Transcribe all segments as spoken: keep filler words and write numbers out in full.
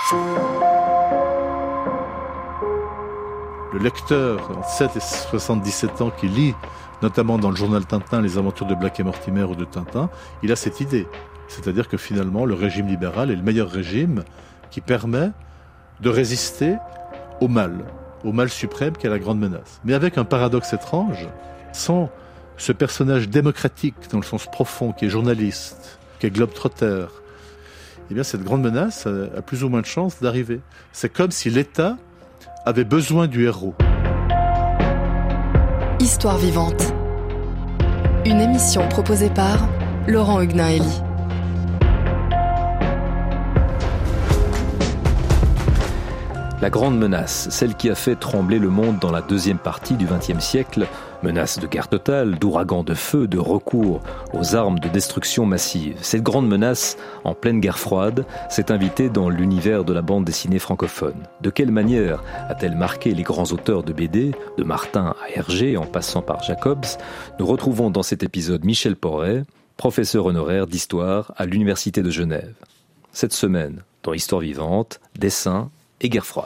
Le lecteur entre sept et soixante-dix-sept ans qui lit, notamment dans le journal Tintin, les aventures de Black et Mortimer ou de Tintin, il a cette idée. C'est-à-dire que finalement, le régime libéral est le meilleur régime qui permet de résister au mal, au mal suprême qui est la grande menace. Mais avec un paradoxe étrange, sans ce personnage démocratique dans le sens profond, qui est journaliste, qui est globe-trotter, eh bien cette grande menace a, a plus ou moins de chances d'arriver. C'est comme si l'État avait besoin du héros. Histoire vivante. Une émission proposée par Laurent Huguenin-Hélie. La grande menace, celle qui a fait trembler le monde dans la deuxième partie du vingtième siècle, menace de guerre totale, d'ouragans de feu, de recours aux armes de destruction massive. Cette grande menace, en pleine guerre froide, s'est invitée dans l'univers de la bande dessinée francophone. De quelle manière a-t-elle marqué les grands auteurs de B D, de Martin à Hergé, en passant par Jacobs? Nous retrouvons dans cet épisode Michel Porret, professeur honoraire d'histoire à l'Université de Genève. Cette semaine, dans Histoire vivante, dessin et guerre froide.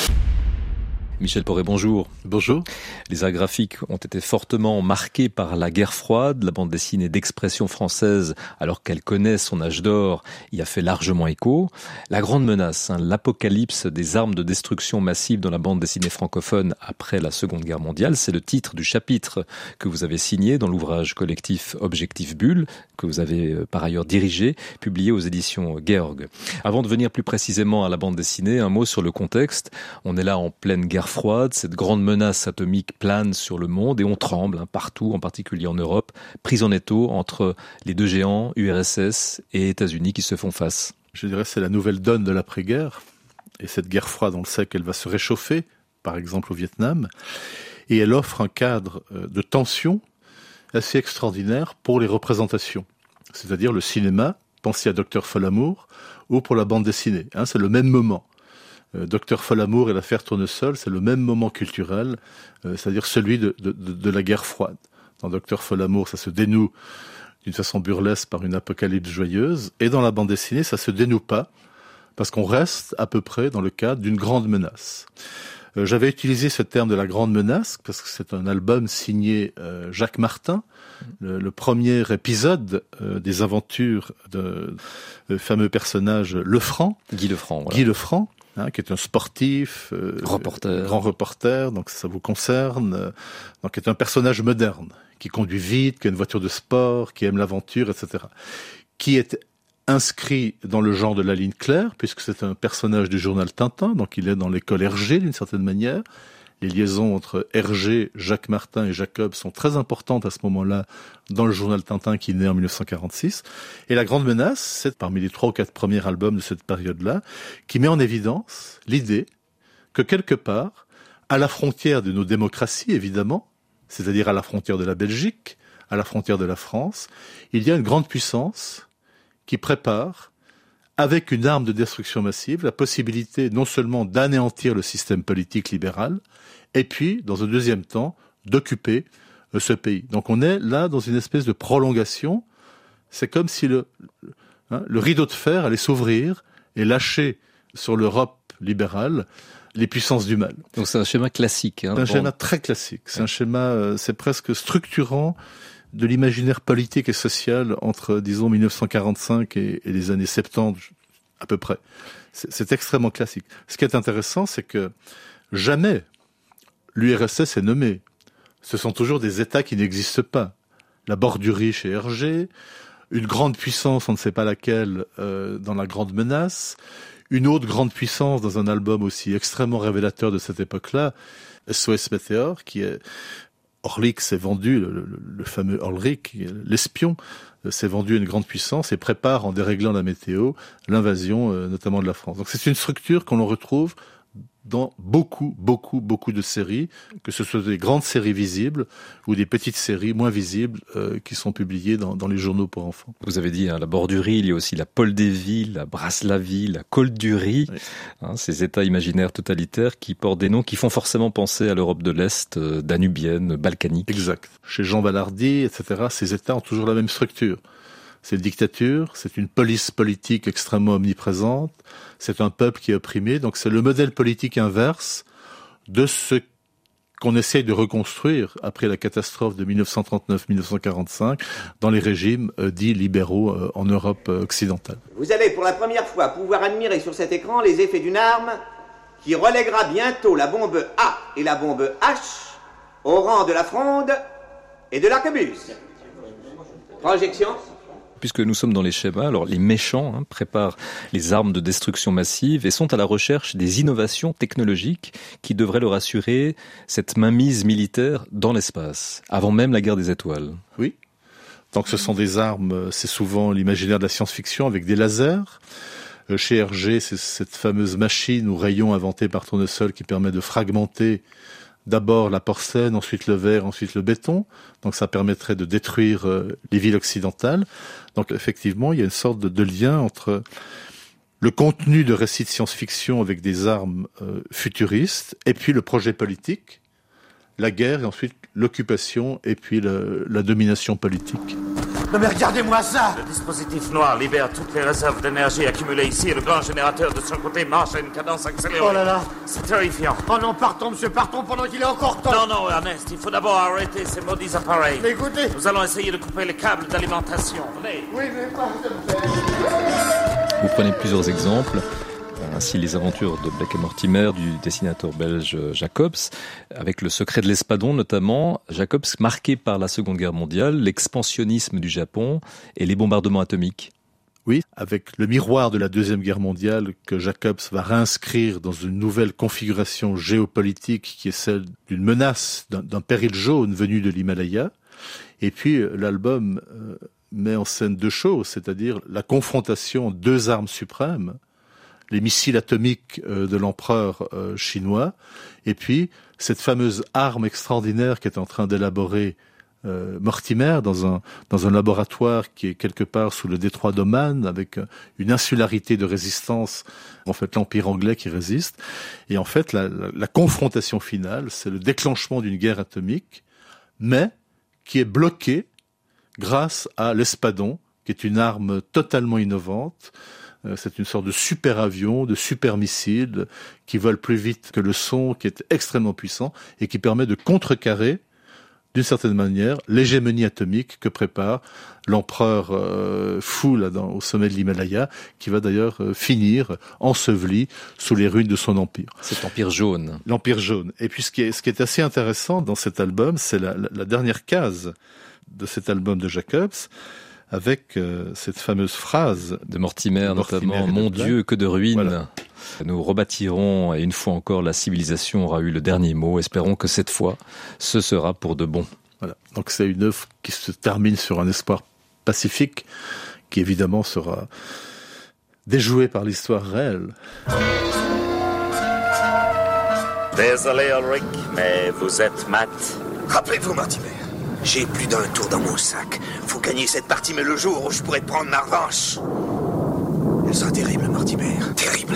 Michel Porret, bonjour. Bonjour. Les arts graphiques ont été fortement marqués par la guerre froide. La bande dessinée d'expression française, alors qu'elle connaît son âge d'or, y a fait largement écho. La grande menace, hein, l'apocalypse des armes de destruction massive dans la bande dessinée francophone après la Seconde Guerre mondiale, c'est le titre du chapitre que vous avez signé dans l'ouvrage collectif Objectif Bulle, que vous avez par ailleurs dirigé, publié aux éditions Georg. Avant de venir plus précisément à la bande dessinée, un mot sur le contexte. On est là en pleine guerre froide, cette grande menace atomique plane sur le monde et on tremble hein, partout, en particulier en Europe, prise en étau entre les deux géants, U R S S et États-Unis qui se font face. Je dirais que c'est la nouvelle donne de l'après-guerre. Et cette guerre froide, on le sait qu'elle va se réchauffer, par exemple au Vietnam. Et elle offre un cadre de tension assez extraordinaire pour les représentations. C'est-à-dire le cinéma, pensez à Docteur Folamour, ou pour la bande dessinée. Hein, c'est le même moment. Euh, Docteur Folamour et l'affaire Tournesol, c'est le même moment culturel, euh, c'est-à-dire celui de, de, de, de la guerre froide. Dans Docteur Folamour, ça se dénoue d'une façon burlesque par une apocalypse joyeuse, et dans la bande dessinée, ça se dénoue pas, parce qu'on reste à peu près dans le cadre d'une grande menace. Euh, j'avais utilisé ce terme de la grande menace, parce que c'est un album signé euh, Jacques Martin, le, le premier épisode euh, des aventures de le fameux personnage Lefranc. Guy Lefranc. Voilà. Guy Lefranc. Hein, qui est un sportif, euh, reporter. grand reporter, donc ça vous concerne, euh, donc qui est un personnage moderne, qui conduit vite, qui a une voiture de sport, qui aime l'aventure, et cetera. Qui est inscrit dans le genre de la ligne claire, puisque c'est un personnage du journal Tintin, donc il est dans l'école Hergé d'une certaine manière. Les liaisons entre Hergé, Jacques Martin et Jacob sont très importantes à ce moment-là dans le journal Tintin qui naît en dix-neuf cent quarante-six. Et La Grande Menace, c'est parmi les trois ou quatre premiers albums de cette période-là, qui met en évidence l'idée que quelque part, à la frontière de nos démocraties, évidemment, c'est-à-dire à la frontière de la Belgique, à la frontière de la France, il y a une grande puissance qui prépare, avec une arme de destruction massive, la possibilité non seulement d'anéantir le système politique libéral, et puis, dans un deuxième temps, d'occuper euh, ce pays. Donc on est là dans une espèce de prolongation. C'est comme si le, hein, le rideau de fer allait s'ouvrir et lâcher sur l'Europe libérale les puissances du mal. Donc c'est un schéma classique. Hein, c'est un bon. schéma très classique. C'est un schéma, euh, c'est presque structurant de l'imaginaire politique et social entre, disons, dix-neuf cent quarante-cinq et, et les années soixante-dix, à peu près. C'est, c'est extrêmement classique. Ce qui est intéressant, c'est que jamais l'U R S S est nommé. Ce sont toujours des États qui n'existent pas. La Bordurie chez Hergé, une grande puissance, on ne sait pas laquelle, euh, dans La Grande Menace, une autre grande puissance dans un album aussi extrêmement révélateur de cette époque-là, S O S Météor, qui est... Orlik s'est vendu, le, le, le fameux Orlik, l'espion, s'est vendu à une grande puissance et prépare, en déréglant la météo, l'invasion euh, notamment de la France. Donc c'est une structure qu'on retrouve dans beaucoup, beaucoup, beaucoup de séries, que ce soit des grandes séries visibles ou des petites séries moins visibles euh, qui sont publiées dans, dans les journaux pour enfants. Vous avez dit hein, la Bordurie, il y a aussi la Poldévie, la Braslavie, la Coldurie, oui. hein, ces États imaginaires totalitaires qui portent des noms qui font forcément penser à l'Europe de l'Est, euh, danubienne, balkanique. Exact. Chez Jean Ballardy, et cetera, ces États ont toujours la même structure. c'est une dictature, c'est une police politique extrêmement omniprésente, c'est un peuple qui est opprimé, donc c'est le modèle politique inverse de ce qu'on essaye de reconstruire après la catastrophe de dix-neuf cent trente-neuf à dix-neuf cent quarante-cinq dans les régimes euh, dits libéraux euh, en Europe euh, occidentale. Vous allez pour la première fois pouvoir admirer sur cet écran les effets d'une arme qui relèguera bientôt la bombe A et la bombe H au rang de la fronde et de l'arquebuse. Projection. Puisque nous sommes dans les schémas, alors les méchants hein, préparent les armes de destruction massive et sont à la recherche des innovations technologiques qui devraient leur assurer cette mainmise militaire dans l'espace, avant même la guerre des étoiles. Oui, donc ce sont des armes, c'est souvent l'imaginaire de la science-fiction avec des lasers. Chez Hergé, c'est cette fameuse machine ou rayon inventé par Tournesol qui permet de fragmenter d'abord la porcelaine, ensuite le verre, ensuite le béton. Donc ça permettrait de détruire euh, les villes occidentales. Donc effectivement, il y a une sorte de, de lien entre le contenu de récits de science-fiction avec des armes euh, futuristes et puis le projet politique, la guerre et ensuite l'occupation et puis le, la domination politique. Non mais regardez-moi ça! Le dispositif noir libère toutes les réserves d'énergie accumulées ici et le grand générateur de son côté marche à une cadence accélérée. Oh là là! C'est terrifiant. Oh non, partons, monsieur, partons pendant qu'il est encore temps! Non, non, Ernest, il faut d'abord arrêter ces maudits appareils. Mais écoutez! Nous allons essayer de couper les câbles d'alimentation. Venez! Oui, mais pas de faire. Vous prenez plusieurs exemples. Ainsi les aventures de Blake et Mortimer du dessinateur belge Jacobs, avec Le secret de l'espadon notamment. Jacobs marqué par la Seconde Guerre mondiale, l'expansionnisme du Japon et les bombardements atomiques. Oui, avec le miroir de la Deuxième Guerre mondiale que Jacobs va réinscrire dans une nouvelle configuration géopolitique qui est celle d'une menace, d'un, d'un péril jaune venu de l'Himalaya. Et puis l'album euh, met en scène deux choses, c'est-à-dire la confrontation de deux armes suprêmes, les missiles atomiques de l'empereur chinois, et puis cette fameuse arme extraordinaire qu'est en train d'élaborer euh, Mortimer dans un dans un laboratoire qui est quelque part sous le détroit d'Oman, avec une insularité de résistance, en fait l'empire anglais qui résiste. Et en fait la, la, la confrontation finale, c'est le déclenchement d'une guerre atomique, mais qui est bloquée grâce à l'espadon, qui est une arme totalement innovante. C'est une sorte de super avion, de super missile qui vole plus vite que le son, qui est extrêmement puissant et qui permet de contrecarrer, d'une certaine manière, l'hégémonie atomique que prépare l'empereur euh, fou là, dans, au sommet de l'Himalaya, qui va d'ailleurs euh, finir enseveli sous les ruines de son empire. Cet empire jaune. L'empire jaune. Et puis ce qui est, ce qui est assez intéressant dans cet album, c'est la, la, la dernière case de cet album de Jacobs, avec euh, cette fameuse phrase de Mortimer, de Mortimer notamment, « Mon Dieu, que de ruines voilà. !» Nous rebâtirons, et une fois encore, la civilisation aura eu le dernier mot. Espérons que cette fois, ce sera pour de bon. Voilà. Donc c'est une œuvre qui se termine sur un espoir pacifique, qui évidemment sera déjoué par l'histoire réelle. Désolé Ulrich, mais vous êtes mat. Rappelez-vous, Mortimer. J'ai plus d'un tour dans mon sac. Faut gagner cette partie, mais le jour où je pourrai prendre ma revanche. Elle sera terrible, Mortimer. Terrible.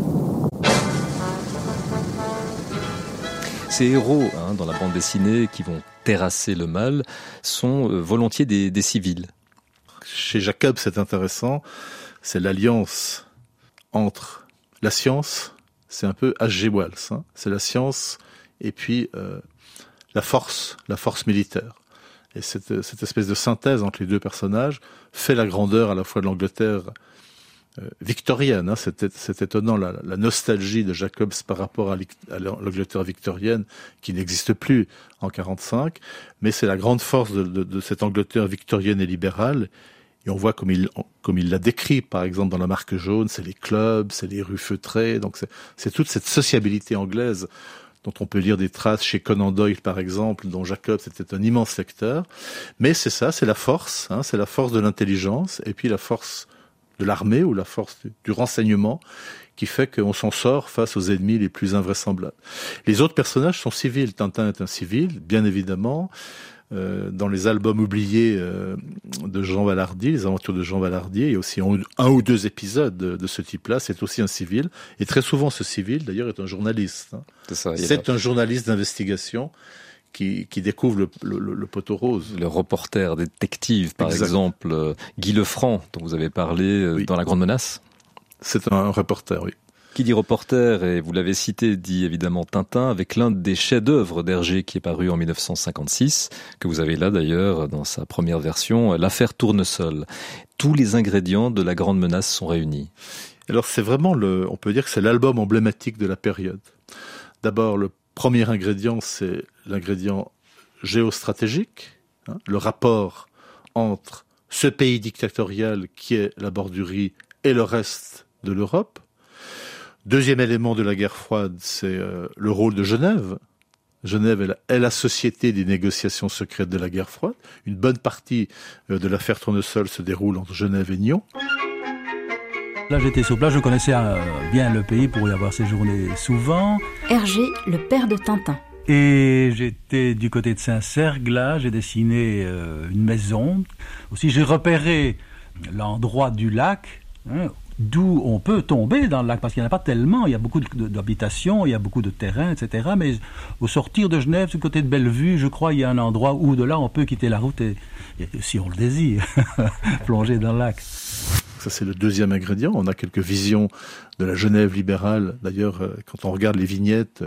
Ces héros hein, dans la bande dessinée qui vont terrasser le mal sont euh, volontiers des, des civils. Chez Jacob, c'est intéressant. C'est l'alliance entre la science, c'est un peu H G Wells. Hein, c'est la science et puis euh, la force, la force militaire. Et cette, cette espèce de synthèse entre les deux personnages fait la grandeur à la fois de l'Angleterre euh, victorienne. Hein. C'est, c'est étonnant la, la nostalgie de Jacobs par rapport à, à l'Angleterre victorienne qui n'existe plus en quarante-cinq. Mais c'est la grande force de, de, de cette Angleterre victorienne et libérale. Et on voit comme il, comme il l'a décrit, par exemple, dans La Marque jaune, c'est les clubs, c'est les rues feutrées. Donc c'est, c'est toute cette sociabilité anglaise dont on peut lire des traces chez Conan Doyle, par exemple, dont Jacobs était un immense lecteur. Mais c'est ça, c'est la force, hein, c'est la force de l'intelligence, et puis la force de l'armée, ou la force du, du renseignement, qui fait qu'on s'en sort face aux ennemis les plus invraisemblables. Les autres personnages sont civils. Tintin est un civil, bien évidemment. Euh, dans les albums oubliés euh, de Jean Vallardi, les aventures de Jean Vallardi, il y a aussi un, un ou deux épisodes de, de ce type-là. C'est aussi un civil, et très souvent ce civil, d'ailleurs, est un journaliste. Hein. C'est ça, c'est un journaliste d'investigation qui, qui découvre le, le, le poteau rose. Le reporter détective, par exact. exemple, euh, Guy Lefranc, dont vous avez parlé euh, oui. dans La Grande Menace. C'est un, un reporter, oui. Qui dit reporter, et vous l'avez cité, dit évidemment Tintin, avec l'un des chefs-d'œuvre d'Hergé qui est paru en dix-neuf cent cinquante-six, que vous avez là d'ailleurs dans sa première version, l'affaire Tournesol. Tous les ingrédients de La Grande Menace sont réunis. Alors c'est vraiment le, on peut dire que c'est l'album emblématique de la période. D'abord, le premier ingrédient, c'est l'ingrédient géostratégique, hein, le rapport entre ce pays dictatorial qui est la Bordurie et le reste de l'Europe. Deuxième élément de la guerre froide, c'est euh, le rôle de Genève. Genève est la, est la société des négociations secrètes de la guerre froide. Une bonne partie euh, de l'affaire Tournesol se déroule entre Genève et Nyon. Là, j'étais sur place, je connaissais euh, bien le pays pour y avoir séjourné souvent. Hergé, le père de Tintin. Et j'étais du côté de Saint-Cergue, là, j'ai dessiné euh, une maison. Aussi, j'ai repéré l'endroit du lac, hein, d'où on peut tomber dans le lac, parce qu'il n'y en a pas tellement, il y a beaucoup d'habitations, il y a beaucoup de terrains, et cetera. Mais au sortir de Genève, du côté de Bellevue, je crois, il y a un endroit où de là, on peut quitter la route et, et si on le désire, plonger dans le lac. Ça, c'est le deuxième ingrédient. On a quelques visions de la Genève libérale. D'ailleurs, quand on regarde les vignettes,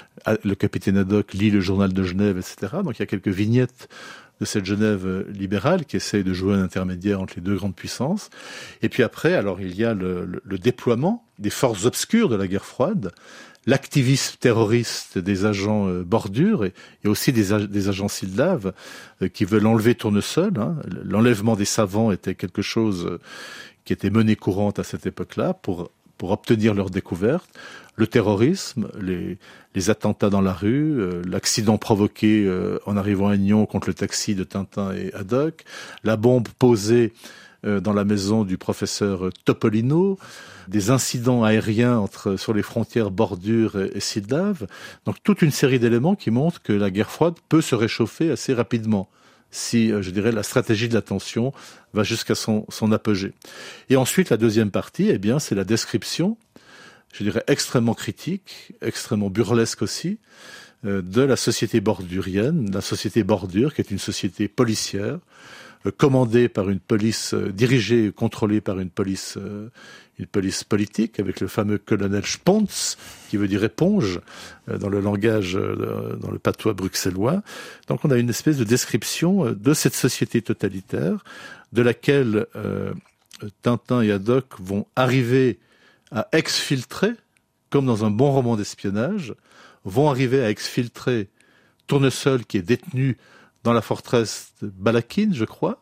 le capitaine Haddock lit le journal de Genève, et cetera. Donc il y a quelques vignettes de cette Genève libérale qui essaye de jouer un intermédiaire entre les deux grandes puissances. Et puis après, alors il y a le, le, le déploiement des forces obscures de la guerre froide, l'activisme terroriste des agents euh, Bordure et, et aussi des, ag- des agents Sildave euh, qui veulent enlever Tournesol. Hein. L'enlèvement des savants était quelque chose euh, qui était monnaie courante à cette époque-là pour pour obtenir leur découverte. Le terrorisme, les, les attentats dans la rue, euh, l'accident provoqué euh, en arrivant à Nyon contre le taxi de Tintin et Haddock, la bombe posée euh, dans la maison du professeur Topolino, des incidents aériens entre sur les frontières Bordure et, et Sildave. Donc toute une série d'éléments qui montrent que la guerre froide peut se réchauffer assez rapidement si, euh, je dirais, la stratégie de la tension va jusqu'à son, son apogée. Et ensuite, la deuxième partie, eh bien, c'est la description, je dirais, extrêmement critique, extrêmement burlesque aussi, euh, de la société bordurienne, la société Bordure, qui est une société policière, euh, commandée par une police, euh, dirigée et contrôlée par une police, euh, une police politique, avec le fameux colonel Spons, qui veut dire éponge, euh, dans le langage, euh, dans le patois bruxellois. Donc on a une espèce de description euh, de cette société totalitaire, de laquelle euh, Tintin et Haddock vont arriver à exfiltrer, comme dans un bon roman d'espionnage, vont arriver à exfiltrer Tournesol, qui est détenu dans la forteresse de Balakin, je crois,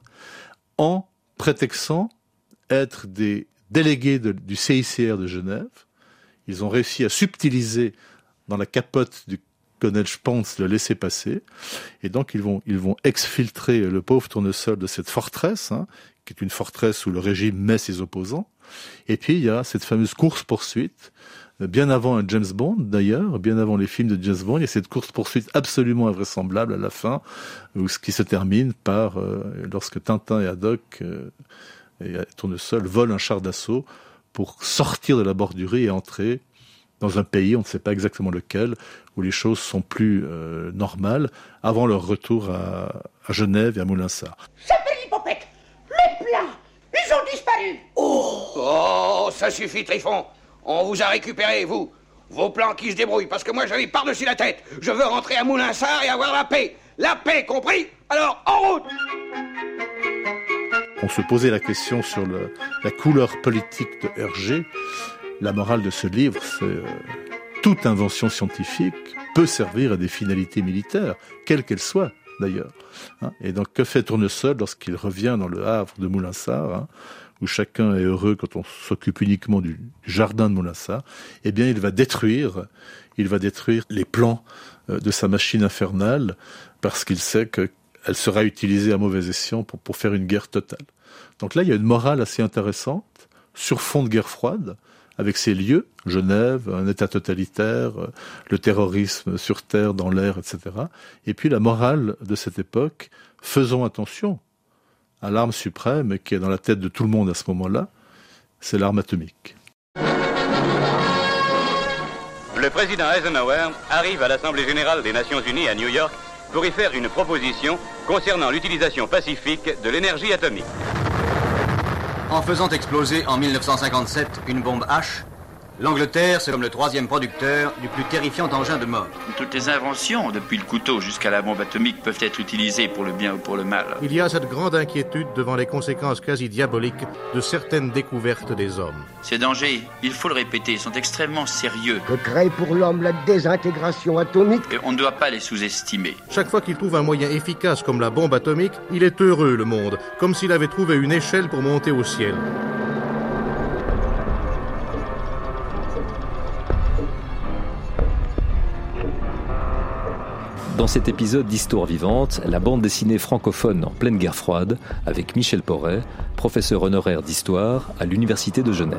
en prétextant être des délégués de, du C I C R de Genève. Ils ont réussi à subtiliser dans la capote du colonel Spons le laisser-passer, et donc ils vont ils vont exfiltrer le pauvre Tournesol de cette forteresse, hein, qui est une forteresse où le régime met ses opposants. Et puis il y a cette fameuse course-poursuite, bien avant un James Bond d'ailleurs, bien avant les films de James Bond, il y a cette course-poursuite absolument invraisemblable à la fin, où ce qui se termine par euh, lorsque Tintin et Haddock euh, et Tournesol volent un char d'assaut pour sortir de la Bordurie et entrer dans un pays, on ne sait pas exactement lequel, où les choses sont plus euh, normales, avant leur retour à, à Genève et à Moulinsart. S'appelle l'hypopète. Mes plats, ils ont disparu. Oh, oh, ça suffit, Trifon. On vous a récupéré, vous. Vos plans qui se débrouillent, parce que moi j'en ai par-dessus la tête. Je veux rentrer à Moulinsart et avoir la paix. La paix, compris? Alors, en route! On se posait la question sur le, la couleur politique de Hergé. La morale de ce livre, c'est euh, toute invention scientifique peut servir à des finalités militaires, quelles qu'elles soient d'ailleurs. Hein. Et donc que fait Tournesol lorsqu'il revient dans le havre de Moulinsart, hein, où chacun est heureux quand on s'occupe uniquement du, du jardin de Moulinsart? Eh bien, il va détruire, il va détruire les plans euh, de sa machine infernale parce qu'il sait qu'elle sera utilisée à mauvais escient pour, pour faire une guerre totale. Donc là, il y a une morale assez intéressante sur fond de guerre froide, avec ces lieux, Genève, un État totalitaire, le terrorisme sur terre, dans l'air, et cetera. Et puis la morale de cette époque, faisons attention à l'arme suprême qui est dans la tête de tout le monde à ce moment-là, c'est l'arme atomique. Le président Eisenhower arrive à l'Assemblée générale des Nations Unies à New York pour y faire une proposition concernant l'utilisation pacifique de l'énergie atomique. En faisant exploser en mille neuf cent cinquante-sept une bombe H, l'Angleterre, c'est comme le troisième producteur du plus terrifiant engin de mort. Toutes les inventions, depuis le couteau jusqu'à la bombe atomique, peuvent être utilisées pour le bien ou pour le mal. Il y a cette grande inquiétude devant les conséquences quasi diaboliques de certaines découvertes des hommes. Ces dangers, il faut le répéter, sont extrêmement sérieux. Que crée pour l'homme la désintégration atomique. Et on ne doit pas les sous-estimer. Chaque fois qu'il trouve un moyen efficace comme la bombe atomique, il est heureux, le monde, comme s'il avait trouvé une échelle pour monter au ciel. Dans cet épisode d'Histoire vivante, la bande dessinée francophone en pleine guerre froide avec Michel Porret, professeur honoraire d'histoire à l'Université de Genève.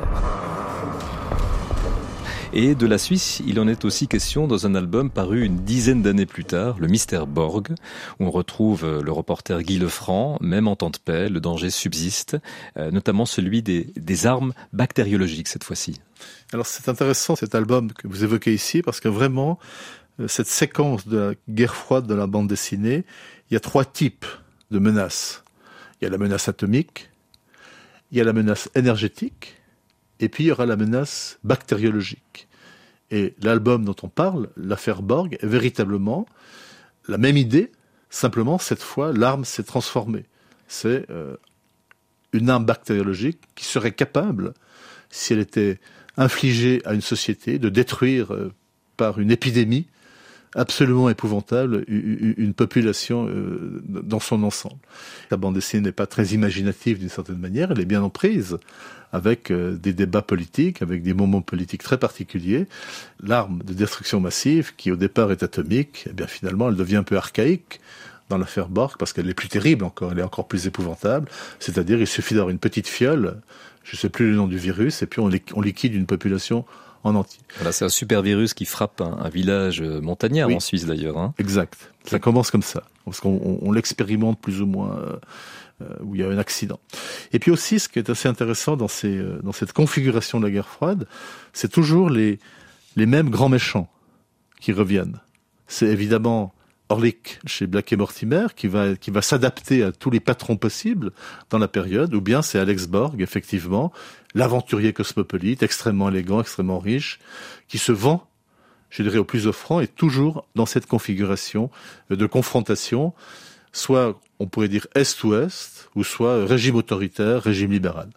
Et de la Suisse, il en est aussi question dans un album paru une dizaine d'années plus tard, Le Mystère Borg, où on retrouve le reporter Guy Lefranc, même en temps de paix, le danger subsiste, euh, notamment celui des, des armes bactériologiques cette fois-ci. Alors c'est intéressant cet album que vous évoquez ici, parce que vraiment, cette séquence de la guerre froide de la bande dessinée, il y a trois types de menaces. Il y a la menace atomique, il y a la menace énergétique, et puis il y aura la menace bactériologique. Et l'album dont on parle, l'affaire Borg, est véritablement la même idée, simplement cette fois l'arme s'est transformée. C'est euh, une arme bactériologique qui serait capable, si elle était infligée à une société, de détruire euh, par une épidémie absolument épouvantable, une population euh, dans son ensemble. La bande dessinée n'est pas très imaginative d'une certaine manière, elle est bien en prise avec euh, des débats politiques, avec des moments politiques très particuliers. L'arme de destruction massive, qui au départ est atomique, eh bien finalement elle devient un peu archaïque dans l'affaire Borg, parce qu'elle est plus terrible encore, elle est encore plus épouvantable. C'est-à-dire, il suffit d'avoir une petite fiole, je ne sais plus le nom du virus, et puis on, on liquide une population en entier. Voilà, c'est un super virus qui frappe un, un village montagnard, oui, en Suisse d'ailleurs. Hein. Exact. Ça commence comme ça, parce qu'on on, on l'expérimente plus ou moins euh, euh, où il y a un accident. Et puis aussi, ce qui est assez intéressant dans, ces, euh, dans cette configuration de la guerre froide, c'est toujours les, les mêmes grands méchants qui reviennent. C'est évidemment Orlik chez Black et Mortimer qui va qui va s'adapter à tous les patrons possibles dans la période, ou bien c'est Alex Borg, effectivement, l'aventurier cosmopolite, extrêmement élégant, extrêmement riche, qui se vend, je dirais, au plus offrant, et toujours dans cette configuration de confrontation, soit on pourrait dire est-ouest, ou soit régime autoritaire, régime libéral.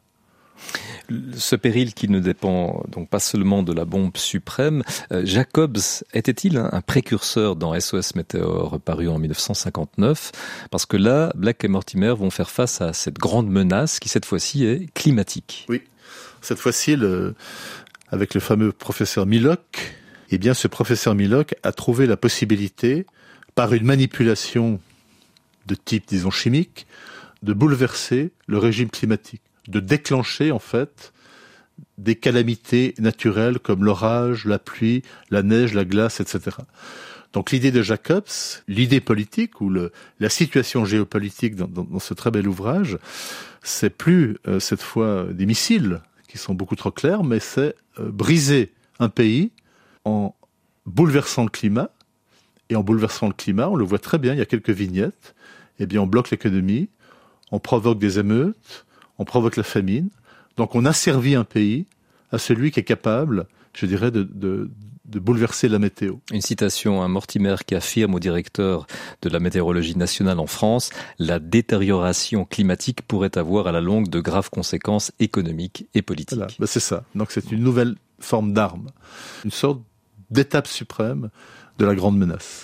Ce péril qui ne dépend donc pas seulement de la bombe suprême, euh, Jacobs était-il un, un précurseur dans S O S Météore paru en mille neuf cent cinquante-neuf? Parce que là, Black et Mortimer vont faire face à cette grande menace qui cette fois-ci est climatique. Oui, cette fois-ci, le, avec le fameux professeur Milok, eh bien ce professeur Milok a trouvé la possibilité, par une manipulation de type, disons, chimique, de bouleverser le régime climatique, de déclencher en fait des calamités naturelles comme l'orage, la pluie, la neige, la glace, et cetera. Donc l'idée de Jacobs, l'idée politique ou le, la situation géopolitique dans, dans, dans ce très bel ouvrage, c'est plus euh, cette fois des missiles qui sont beaucoup trop clairs, mais c'est euh, briser un pays en bouleversant le climat. Et en bouleversant le climat, on le voit très bien, il y a quelques vignettes, eh bien on bloque l'économie, on provoque des émeutes, on provoque la famine, donc on asservit un pays à celui qui est capable, je dirais, de, de, de bouleverser la météo. Une citation à Mortimer qui affirme au directeur de la météorologie nationale en France, la détérioration climatique pourrait avoir à la longue de graves conséquences économiques et politiques. Voilà, ben c'est ça. Donc c'est une nouvelle forme d'arme, une sorte d'étape suprême de la grande menace.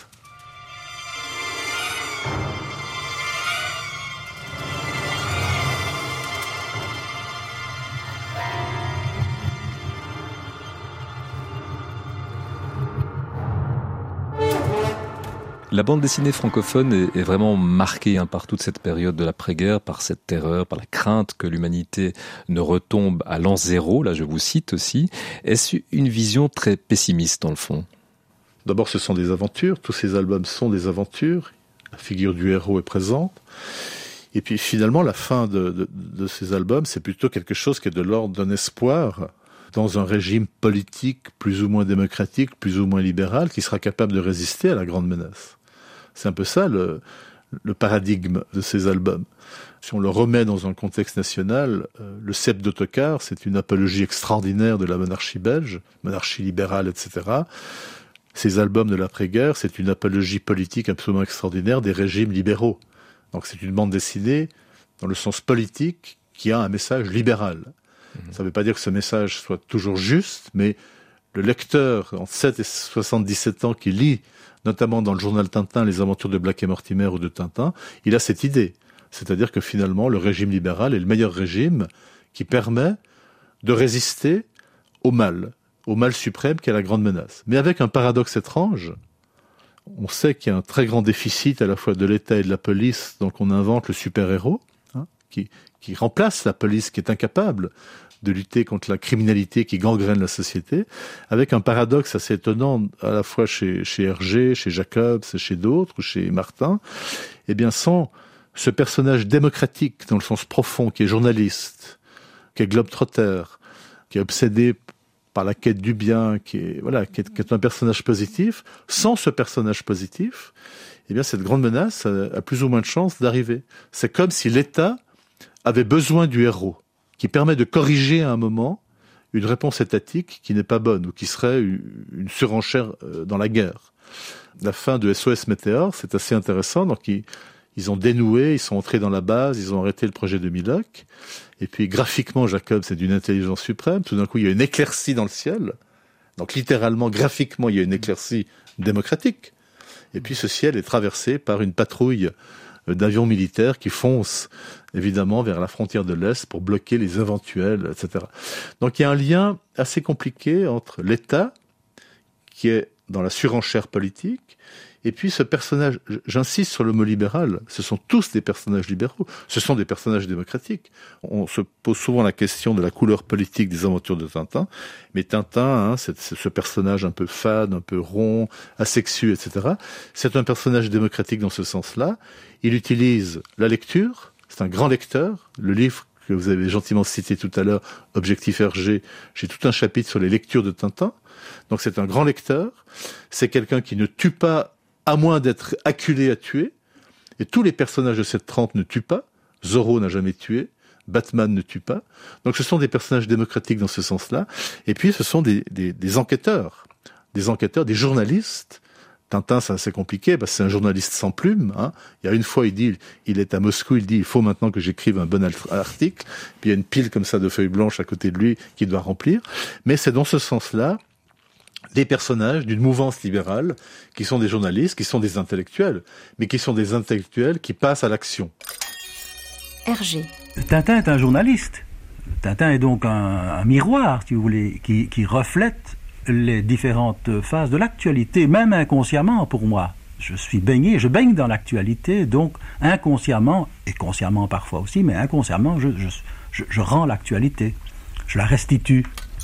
La bande dessinée francophone est, est vraiment marquée hein, par toute cette période de l'après-guerre, par cette terreur, par la crainte que l'humanité ne retombe à l'an zéro. Là, je vous cite aussi. Est-ce une vision très pessimiste dans le fond? D'abord, ce sont des aventures. Tous ces albums sont des aventures. La figure du héros est présente. Et puis finalement, la fin de, de, de ces albums, c'est plutôt quelque chose qui est de l'ordre d'un espoir dans un régime politique plus ou moins démocratique, plus ou moins libéral, qui sera capable de résister à la grande menace. C'est un peu ça le, le paradigme de ces albums. Si on le remet dans un contexte national, euh, le Cep d'autocar, c'est une apologie extraordinaire de la monarchie belge, monarchie libérale, et cetera. Ces albums de l'après-guerre, c'est une apologie politique absolument extraordinaire des régimes libéraux. Donc c'est une bande dessinée, dans le sens politique, qui a un message libéral. Mmh. Ça ne veut pas dire que ce message soit toujours juste, mais le lecteur, entre sept et soixante-dix-sept ans, qui lit, notamment dans le journal Tintin, les aventures de Black et Mortimer ou de Tintin, il a cette idée. C'est-à-dire que finalement, le régime libéral est le meilleur régime qui permet de résister au mal, au mal suprême qui est la grande menace. Mais avec un paradoxe étrange, on sait qu'il y a un très grand déficit à la fois de l'État et de la police, donc on invente le super-héros, hein, qui, qui remplace la police qui est incapable de lutter contre la criminalité qui gangrène la société, avec un paradoxe assez étonnant à la fois chez, chez Hergé, chez Jacobs, chez d'autres, ou chez Martin. Eh bien, sans ce personnage démocratique, dans le sens profond, qui est journaliste, qui est globe-trotter, qui est obsédé par la quête du bien, qui est, voilà, qui est, qui est un personnage positif, sans ce personnage positif, eh bien, cette grande menace a, a plus ou moins de chances d'arriver. C'est comme si l'État avait besoin du héros, qui permet de corriger à un moment une réponse étatique qui n'est pas bonne, ou qui serait une surenchère dans la guerre. La fin de S O S Météore, c'est assez intéressant, donc ils, ils ont dénoué, ils sont entrés dans la base, ils ont arrêté le projet de Milok, et puis graphiquement, Jacob, c'est d'une intelligence suprême, tout d'un coup, il y a une éclaircie dans le ciel, donc littéralement, graphiquement, il y a une éclaircie démocratique, et puis ce ciel est traversé par une patrouille d'avions militaires qui foncent évidemment vers la frontière de l'Est pour bloquer les éventuels, et cetera. Donc il y a un lien assez compliqué entre l'État, qui est dans la surenchère politique, et puis ce personnage, j'insiste sur le mot libéral, ce sont tous des personnages libéraux, ce sont des personnages démocratiques. On se pose souvent la question de la couleur politique des aventures de Tintin, mais Tintin, hein, c'est, c'est ce personnage un peu fade, un peu rond, asexué, et cetera. C'est un personnage démocratique dans ce sens-là. Il utilise la lecture, c'est un grand lecteur. Le livre que vous avez gentiment cité tout à l'heure, Objectif Hergé, j'ai tout un chapitre sur les lectures de Tintin. Donc c'est un grand lecteur, c'est quelqu'un qui ne tue pas à moins d'être acculé à tuer, et tous les personnages de cette trempe ne tuent pas, Zorro n'a jamais tué, Batman ne tue pas, donc ce sont des personnages démocratiques dans ce sens-là, et puis ce sont des, des, des enquêteurs, des enquêteurs, des journalistes. Tintin, c'est assez compliqué, parce que c'est un journaliste sans plume, hein. Il y a une fois, il dit, il est à Moscou, il dit, il faut maintenant que j'écrive un bon article, puis il y a une pile comme ça de feuilles blanches à côté de lui qu'il doit remplir, mais c'est dans ce sens-là des personnages d'une mouvance libérale qui sont des journalistes, qui sont des intellectuels, mais qui sont des intellectuels qui passent à l'action. Hergé. Tintin est un journaliste. Tintin est donc un, un miroir, si vous voulez, qui, qui reflète les différentes phases de l'actualité, même inconsciemment pour moi. Je suis baigné, je baigne dans l'actualité, donc inconsciemment, et consciemment parfois aussi, mais inconsciemment, je, je, je, je rends l'actualité, je la restitue.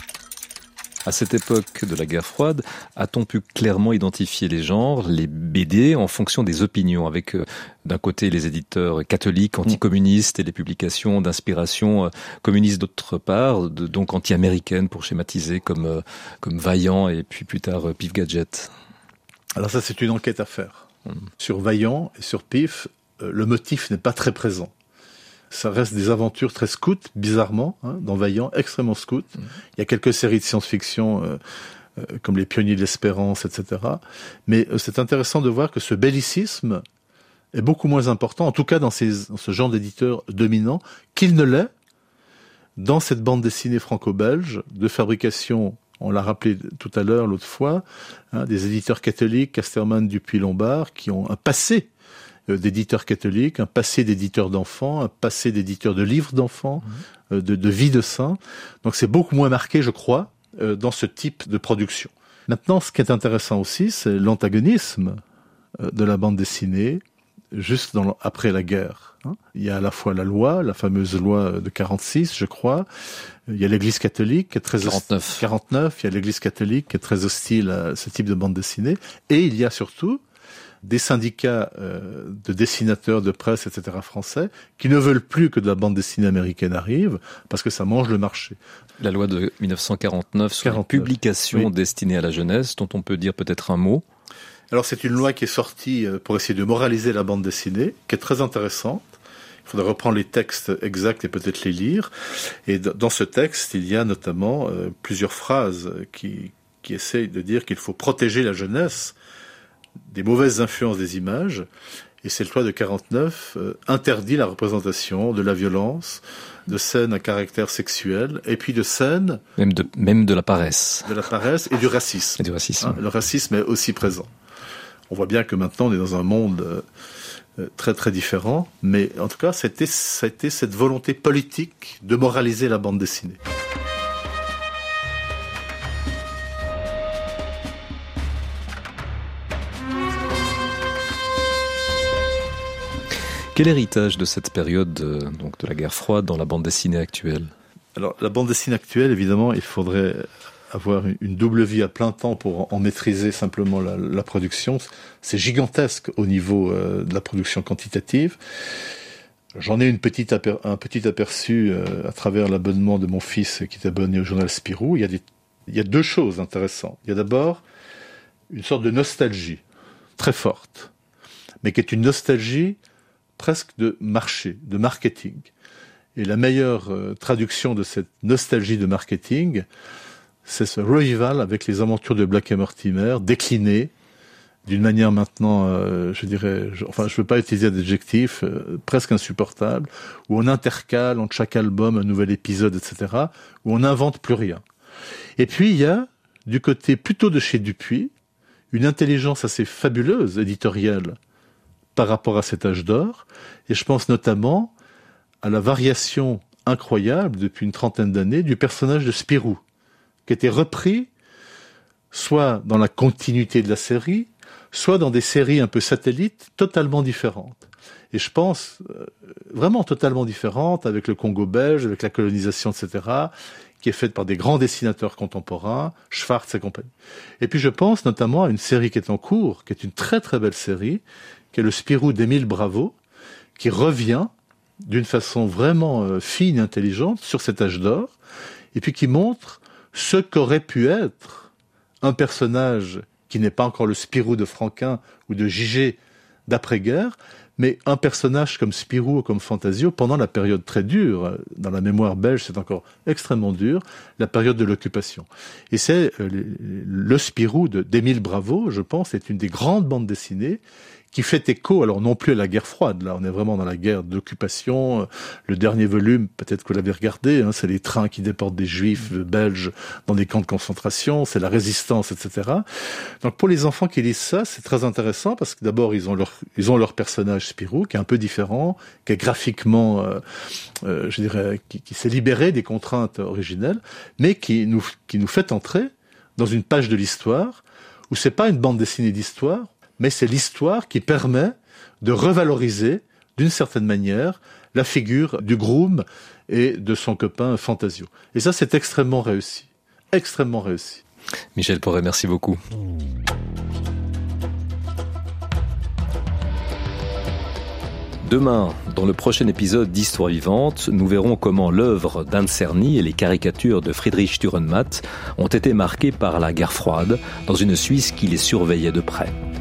À cette époque de la guerre froide, a-t-on pu clairement identifier les genres, les B D, en fonction des opinions, avec euh, d'un côté les éditeurs catholiques, anticommunistes, et les publications d'inspiration euh, communiste d'autre part, de, donc anti-américaines pour schématiser, comme, euh, comme Vaillant et puis plus tard euh, Pif Gadget. Alors ça, c'est une enquête à faire. Hum. Sur Vaillant et sur Pif, euh, le motif n'est pas très présent. Ça reste des aventures très scouts, bizarrement, hein, dans Vaillant, extrêmement scouts. Mmh. Il y a quelques séries de science-fiction, euh, euh, comme Les Pionniers de l'Espérance, et cetera. Mais euh, c'est intéressant de voir que ce bellicisme est beaucoup moins important, en tout cas dans, ces, dans ce genre d'éditeur dominant, qu'il ne l'est dans cette bande dessinée franco-belge de fabrication, on l'a rappelé tout à l'heure, l'autre fois, hein, des éditeurs catholiques, Casterman, Dupuis-Lombard, qui ont un passé d'éditeurs catholiques, un passé d'éditeurs d'enfants, un passé d'éditeurs de livres d'enfants, mmh. euh, de, de vie de saints. Donc c'est beaucoup moins marqué, je crois, euh, dans ce type de production. Maintenant, ce qui est intéressant aussi, c'est l'antagonisme euh, de la bande dessinée, juste dans, après la guerre. Hein. Il y a à la fois la loi, la fameuse loi de quarante-six, je crois. Il y a l'Église catholique qui est très quarante-neuf. quarante-neuf. Il y a l'Église catholique qui est très hostile à ce type de bande dessinée. Et il y a surtout des syndicats euh, de dessinateurs de presse, et cetera français, qui ne veulent plus que de la bande dessinée américaine arrive, parce que ça mange le marché. La loi de dix-neuf cent quarante-neuf sur quarante-neuf. les publications Oui. destinées à la jeunesse, dont on peut dire peut-être un mot. Alors c'est une loi qui est sortie pour essayer de moraliser la bande dessinée, qui est très intéressante. Il faudrait reprendre les textes exacts et peut-être les lire. Et dans ce texte, il y a notamment euh, plusieurs phrases qui, qui essayent de dire qu'il faut protéger la jeunesse des mauvaises influences des images. Et cette loi de quarante-neuf euh, interdit la représentation de la violence, de scènes à caractère sexuel, et puis de scènes... Même de, même de la paresse. De la paresse et du racisme. Et du racisme. Hein, le racisme est aussi présent. On voit bien que maintenant on est dans un monde... Euh, très très différent, mais en tout cas c'était, c'était cette volonté politique de moraliser la bande dessinée. Quel héritage de cette période euh, donc de la guerre froide dans la bande dessinée actuelle ? Alors la bande dessinée actuelle, évidemment, il faudrait avoir une double vie à plein temps pour en maîtriser simplement la, la production. C'est gigantesque au niveau euh, de la production quantitative. J'en ai une petite aper- un petit aperçu euh, à travers l'abonnement de mon fils qui est abonné au journal Spirou. Il y a des, il y a deux choses intéressantes. Il y a d'abord une sorte de nostalgie très forte, mais qui est une nostalgie presque de marché, de marketing. Et la meilleure euh, traduction de cette nostalgie de marketing, c'est ce revival avec les aventures de Black et Mortimer, déclinées d'une manière maintenant, euh, je dirais, je, enfin je ne veux pas utiliser d'adjectif, euh, presque insupportable, où on intercale entre chaque album un nouvel épisode, et cetera, où on n'invente plus rien. Et puis il y a, du côté plutôt de chez Dupuis, une intelligence assez fabuleuse, éditoriale, par rapport à cet âge d'or, et je pense notamment à la variation incroyable, depuis une trentaine d'années, du personnage de Spirou, qui était repris soit dans la continuité de la série, soit dans des séries un peu satellites totalement différentes. Et je pense euh, vraiment totalement différentes, avec le Congo belge, avec la colonisation, et cetera, qui est faite par des grands dessinateurs contemporains, Schwartz et compagnie. Et puis je pense notamment à une série qui est en cours, qui est une très très belle série, qui est le Spirou d'Émile Bravo, qui revient d'une façon vraiment euh, fine et intelligente sur cet âge d'or, et puis qui montre ce qu'aurait pu être un personnage qui n'est pas encore le Spirou de Franquin ou de Gigé d'après-guerre, mais un personnage comme Spirou ou comme Fantasio pendant la période très dure, dans la mémoire belge c'est encore extrêmement dur, la période de l'occupation. Et c'est euh, le Spirou de, d'Émile Bravo, je pense, est une des grandes bandes dessinées qui fait écho, alors non plus à la guerre froide, là on est vraiment dans la guerre d'occupation. Le dernier volume, peut-être que vous l'avez regardé, hein, c'est les trains qui déportent des juifs belges dans des camps de concentration, c'est la résistance, et cetera. Donc pour les enfants qui lisent ça, c'est très intéressant, parce que d'abord ils ont leur, ils ont leur personnage Spirou, qui est un peu différent, qui est graphiquement, euh, euh, je dirais, qui, qui s'est libéré des contraintes originelles, mais qui nous, qui nous fait entrer dans une page de l'histoire, où c'est pas une bande dessinée d'histoire, mais c'est l'histoire qui permet de revaloriser, d'une certaine manière, la figure du groom et de son copain Fantasio. Et ça, c'est extrêmement réussi. Extrêmement réussi. Michel Porret, merci beaucoup. Demain, dans le prochain épisode d'Histoire vivante, nous verrons comment l'œuvre d'Anne Cerny et les caricatures de Friedrich Dürrenmatt ont été marquées par la guerre froide dans une Suisse qui les surveillait de près.